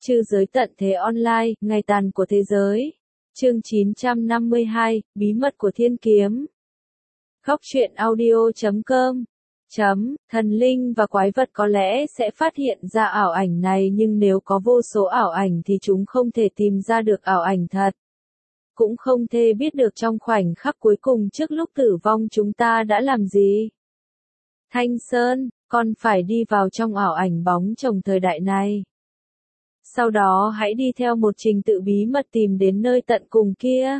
Trư giới tận thế online, ngày tàn của thế giới. Chương 952, bí mật của thiên kiếm. Góc truyện audio.com. Thần linh và quái vật có lẽ sẽ phát hiện ra ảo ảnh này, nhưng nếu có vô số ảo ảnh thì chúng không thể tìm ra được ảo ảnh thật. Cũng không thể biết được trong khoảnh khắc cuối cùng trước lúc tử vong chúng ta đã làm gì. Thanh Sơn, con phải đi vào trong ảo ảnh bóng chồng thời đại này. Sau đó hãy đi theo một trình tự bí mật tìm đến nơi tận cùng kia.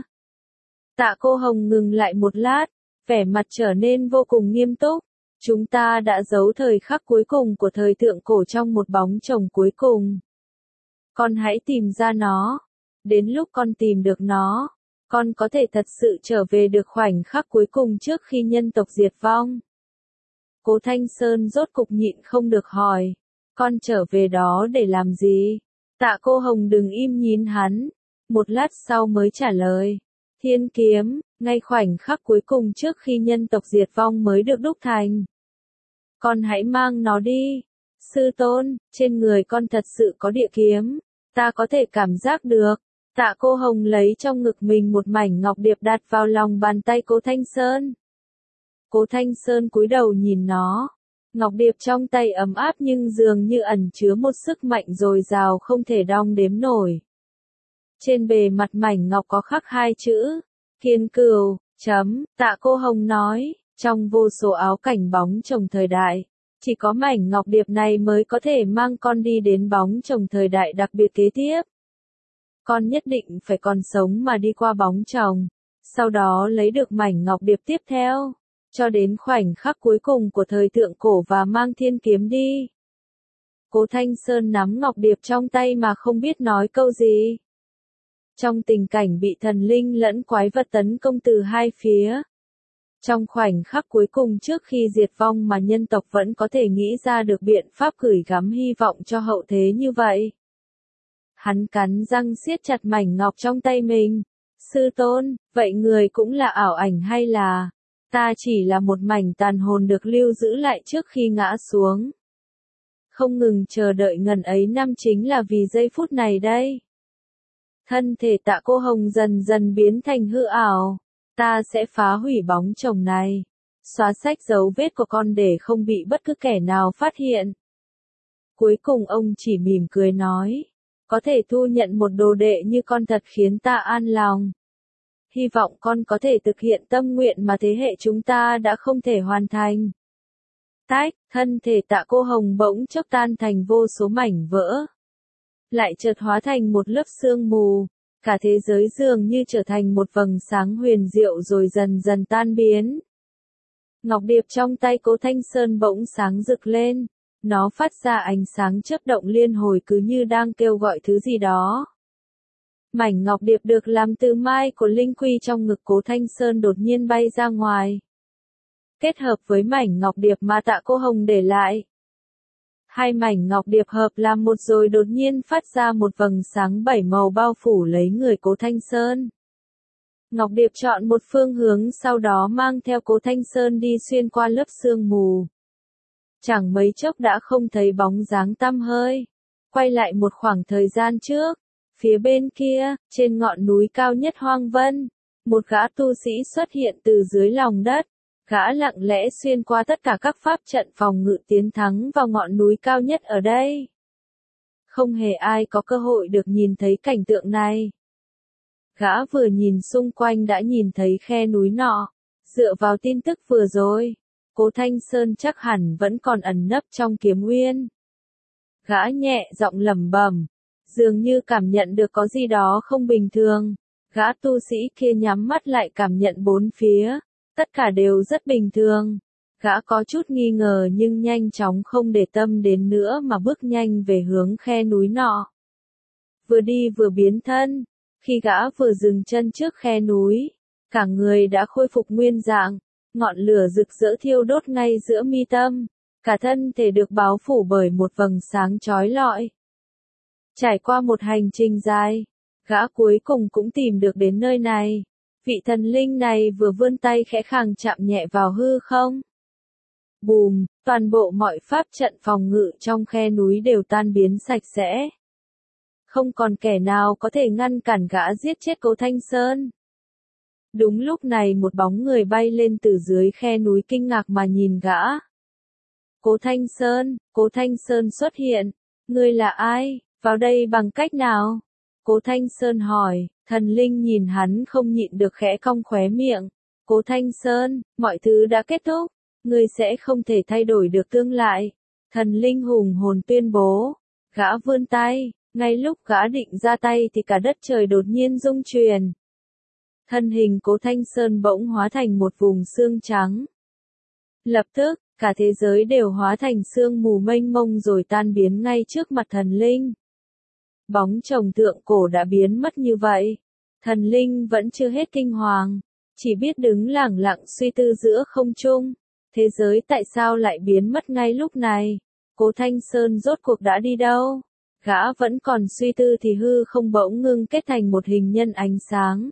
Tạ Cô Hồng ngừng lại một lát, vẻ mặt trở nên vô cùng nghiêm túc. Chúng ta đã giấu thời khắc cuối cùng của thời thượng cổ trong một bóng chồng cuối cùng. Con hãy tìm ra nó. Đến lúc con tìm được nó, con có thể thật sự trở về được khoảnh khắc cuối cùng trước khi nhân tộc diệt vong. Cố Thanh Sơn rốt cục nhịn không được hỏi, con trở về đó để làm gì? Tạ Cô Hồng đừng im nhìn hắn, một lát sau mới trả lời. Thiên kiếm, ngay khoảnh khắc cuối cùng trước khi nhân tộc diệt vong mới được đúc thành. Con hãy mang nó đi. Sư tôn, trên người con thật sự có địa kiếm, ta có thể cảm giác được. Tạ Cô Hồng lấy trong ngực mình một mảnh ngọc điệp đặt vào lòng bàn tay Cố Thanh Sơn. Cố Thanh Sơn cúi đầu nhìn nó. Ngọc điệp trong tay ấm áp nhưng dường như ẩn chứa một sức mạnh dồi dào không thể đong đếm nổi. Trên bề mặt mảnh ngọc có khắc hai chữ, Kiên Cửu. Tạ Cô Hồng nói, trong vô số áo cảnh bóng chồng thời đại, chỉ có mảnh ngọc điệp này mới có thể mang con đi đến bóng chồng thời đại đặc biệt kế tiếp. Con nhất định phải còn sống mà đi qua bóng chồng, sau đó lấy được mảnh ngọc điệp tiếp theo, cho đến khoảnh khắc cuối cùng của thời thượng cổ và mang thiên kiếm đi. Cố Thanh Sơn nắm ngọc điệp trong tay mà không biết nói câu gì. Trong tình cảnh bị thần linh lẫn quái vật tấn công từ hai phía. Trong khoảnh khắc cuối cùng trước khi diệt vong mà nhân tộc vẫn có thể nghĩ ra được biện pháp gửi gắm hy vọng cho hậu thế như vậy. Hắn cắn răng siết chặt mảnh ngọc trong tay mình. Sư tôn, vậy người cũng là ảo ảnh hay là... Ta chỉ là một mảnh tàn hồn được lưu giữ lại trước khi ngã xuống. Không ngừng chờ đợi ngần ấy năm chính là vì giây phút này đây. Thân thể Tạ Cô Hồng dần dần biến thành hư ảo. Ta sẽ phá hủy bóng chồng này. Xóa sạch dấu vết của con để không bị bất cứ kẻ nào phát hiện. Cuối cùng ông chỉ mỉm cười nói. Có thể thu nhận một đồ đệ như con thật khiến ta an lòng. Hy vọng con có thể thực hiện tâm nguyện mà thế hệ chúng ta đã không thể hoàn thành. Tách, thân thể Tạ Cô Hồng bỗng chốc tan thành vô số mảnh vỡ. Lại chợt hóa thành một lớp sương mù, cả thế giới dường như trở thành một vầng sáng huyền diệu rồi dần dần tan biến. Ngọc điệp trong tay Cố Thanh Sơn bỗng sáng rực lên, nó phát ra ánh sáng chớp động liên hồi cứ như đang kêu gọi thứ gì đó. Mảnh ngọc điệp được làm từ mai của linh quy trong ngực Cố Thanh Sơn đột nhiên bay ra ngoài. Kết hợp với mảnh ngọc điệp mà Tạ Cô Hồng để lại. Hai mảnh ngọc điệp hợp làm một rồi đột nhiên phát ra một vầng sáng bảy màu bao phủ lấy người Cố Thanh Sơn. Ngọc điệp chọn một phương hướng sau đó mang theo Cố Thanh Sơn đi xuyên qua lớp sương mù. Chẳng mấy chốc đã không thấy bóng dáng tăm hơi. Quay lại một khoảng thời gian trước. Phía bên kia, trên ngọn núi cao nhất hoang vân, một gã tu sĩ xuất hiện từ dưới lòng đất. Gã lặng lẽ xuyên qua tất cả các pháp trận phòng ngự tiến thắng vào ngọn núi cao nhất ở đây. Không hề ai có cơ hội được nhìn thấy cảnh tượng này. Gã vừa nhìn xung quanh đã nhìn thấy khe núi nọ. Dựa vào tin tức vừa rồi, Cố Thanh Sơn chắc hẳn vẫn còn ẩn nấp trong kiếm uyên. Gã nhẹ giọng lẩm bẩm. Dường như cảm nhận được có gì đó không bình thường. Gã tu sĩ kia nhắm mắt lại cảm nhận bốn phía. Tất cả đều rất bình thường. Gã có chút nghi ngờ nhưng nhanh chóng không để tâm đến nữa mà bước nhanh về hướng khe núi nọ. Vừa đi vừa biến thân. Khi gã vừa dừng chân trước khe núi, cả người đã khôi phục nguyên dạng. Ngọn lửa rực rỡ thiêu đốt ngay giữa mi tâm. Cả thân thể được bao phủ bởi một vầng sáng chói lọi. Trải qua một hành trình dài, gã cuối cùng cũng tìm được đến nơi này. Vị thần linh này vừa vươn tay khẽ khàng chạm nhẹ vào hư không. Bùm, toàn bộ mọi pháp trận phòng ngự trong khe núi đều tan biến sạch sẽ. Không còn kẻ nào có thể ngăn cản gã giết chết Cố Thanh Sơn. Đúng lúc này một bóng người bay lên từ dưới khe núi kinh ngạc mà nhìn gã. Cố Thanh Sơn xuất hiện. Ngươi là ai? Vào đây bằng cách nào? Cố Thanh Sơn hỏi, thần linh nhìn hắn không nhịn được khẽ cong khóe miệng. Cố Thanh Sơn, mọi thứ đã kết thúc. Ngươi sẽ không thể thay đổi được tương lai. Thần linh hùng hồn tuyên bố. Gã vươn tay, ngay lúc gã định ra tay thì cả đất trời đột nhiên rung chuyển. Thân hình Cố Thanh Sơn bỗng hóa thành một vùng xương trắng. Lập tức, cả thế giới đều hóa thành sương mù mênh mông rồi tan biến ngay trước mặt thần linh. Bóng chồng tượng cổ đã biến mất như vậy. Thần linh vẫn chưa hết kinh hoàng, chỉ biết đứng lẳng lặng suy tư giữa không trung. Thế giới tại sao lại biến mất ngay lúc này? Cố Thanh Sơn rốt cuộc đã đi đâu? Gã vẫn còn suy tư thì hư không bỗng ngưng kết thành một hình nhân ánh sáng.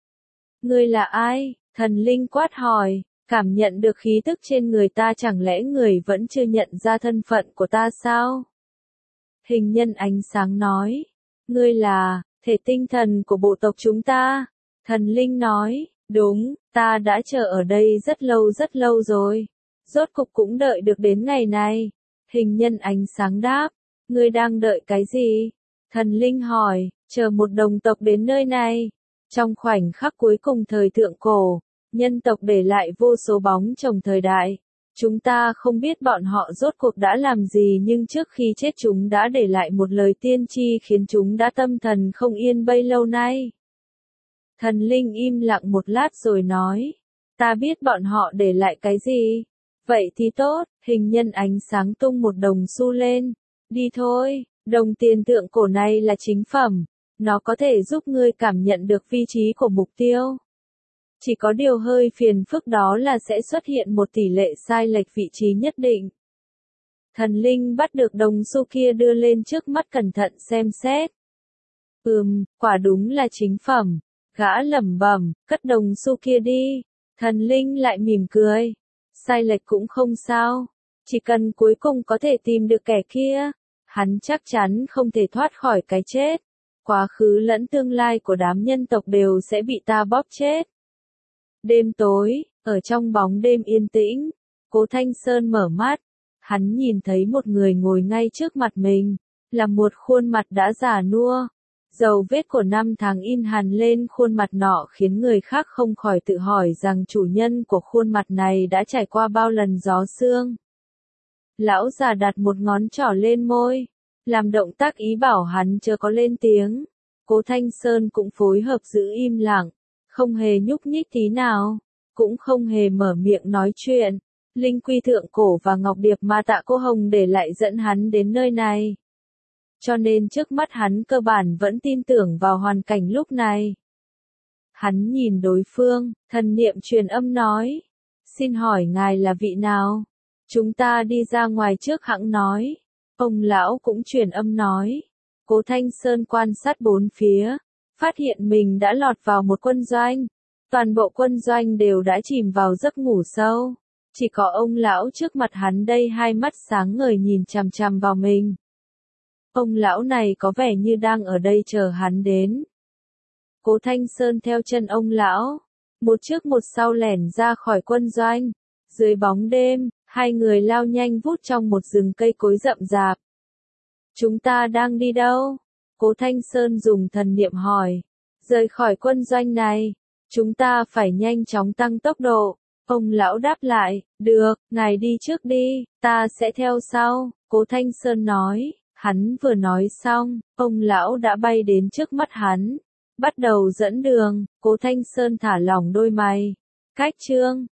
Ngươi là ai? Thần linh quát hỏi, cảm nhận được khí tức trên người ta, chẳng lẽ người vẫn chưa nhận ra thân phận của ta sao? Hình nhân ánh sáng nói, ngươi là thể tinh thần của bộ tộc chúng ta. Thần linh nói, đúng, ta đã chờ ở đây rất lâu rồi. Rốt cục cũng đợi được đến ngày này. Hình nhân ánh sáng đáp, ngươi đang đợi cái gì? Thần linh hỏi, chờ một đồng tộc đến nơi này. Trong khoảnh khắc cuối cùng thời thượng cổ, nhân tộc để lại vô số bóng chồng thời đại. Chúng ta không biết bọn họ rốt cuộc đã làm gì, nhưng trước khi chết chúng đã để lại một lời tiên tri khiến chúng đã tâm thần không yên bấy lâu nay. Thần linh im lặng một lát rồi nói, ta biết bọn họ để lại cái gì. Vậy thì tốt, hình nhân ánh sáng tung một đồng xu lên. Đi thôi, đồng tiền tượng cổ này là chính phẩm. Nó có thể giúp ngươi cảm nhận được vị trí của mục tiêu. Chỉ có điều hơi phiền phức đó là sẽ xuất hiện một tỷ lệ sai lệch vị trí nhất định. Thần linh bắt được đồng xu kia đưa lên trước mắt cẩn thận xem xét. Quả đúng là chính phẩm. Gã lẩm bẩm, cất đồng xu kia đi. Thần linh lại mỉm cười. Sai lệch cũng không sao. Chỉ cần cuối cùng có thể tìm được kẻ kia, hắn chắc chắn không thể thoát khỏi cái chết. Quá khứ lẫn tương lai của đám nhân tộc đều sẽ bị ta bóp chết. Đêm tối, ở trong bóng đêm yên tĩnh, Cố Thanh Sơn mở mắt. Hắn nhìn thấy một người ngồi ngay trước mặt mình, là một khuôn mặt đã già nua. Dấu vết của năm tháng in hằn lên khuôn mặt nọ khiến người khác không khỏi tự hỏi rằng chủ nhân của khuôn mặt này đã trải qua bao lần gió sương. Lão già đặt một ngón trỏ lên môi, làm động tác ý bảo hắn chớ có lên tiếng. Cố Thanh Sơn cũng phối hợp giữ im lặng, không hề nhúc nhích tí nào, cũng không hề mở miệng nói chuyện. Linh quy thượng cổ và ngọc điệp mà Tạ Cô Hồng để lại dẫn hắn đến nơi này. Cho nên trước mắt hắn cơ bản vẫn tin tưởng vào hoàn cảnh lúc này. Hắn nhìn đối phương, thần niệm truyền âm nói. Xin hỏi ngài là vị nào? Chúng ta đi ra ngoài trước hẵng nói. Ông lão cũng truyền âm nói. Cố Thanh Sơn quan sát bốn phía, phát hiện mình đã lọt vào một quân doanh. Toàn bộ quân doanh đều đã chìm vào giấc ngủ sâu. Chỉ có ông lão trước mặt hắn đây hai mắt sáng ngời nhìn chằm chằm vào mình. Ông lão này có vẻ như đang ở đây chờ hắn đến. Cố Thanh Sơn theo chân ông lão, một trước một sau lẻn ra khỏi quân doanh. Dưới bóng đêm, hai người lao nhanh vút trong một rừng cây cối rậm rạp. Chúng ta đang đi đâu? Cố Thanh Sơn dùng thần niệm hỏi. Rời khỏi quân doanh này, chúng ta phải nhanh chóng tăng tốc độ. Ông lão đáp lại, được, ngài đi trước đi, ta sẽ theo sau. Cố Thanh Sơn nói. Hắn vừa nói xong, ông lão đã bay đến trước mắt hắn, bắt đầu dẫn đường. Cố Thanh Sơn thả lỏng đôi mày. Cách chương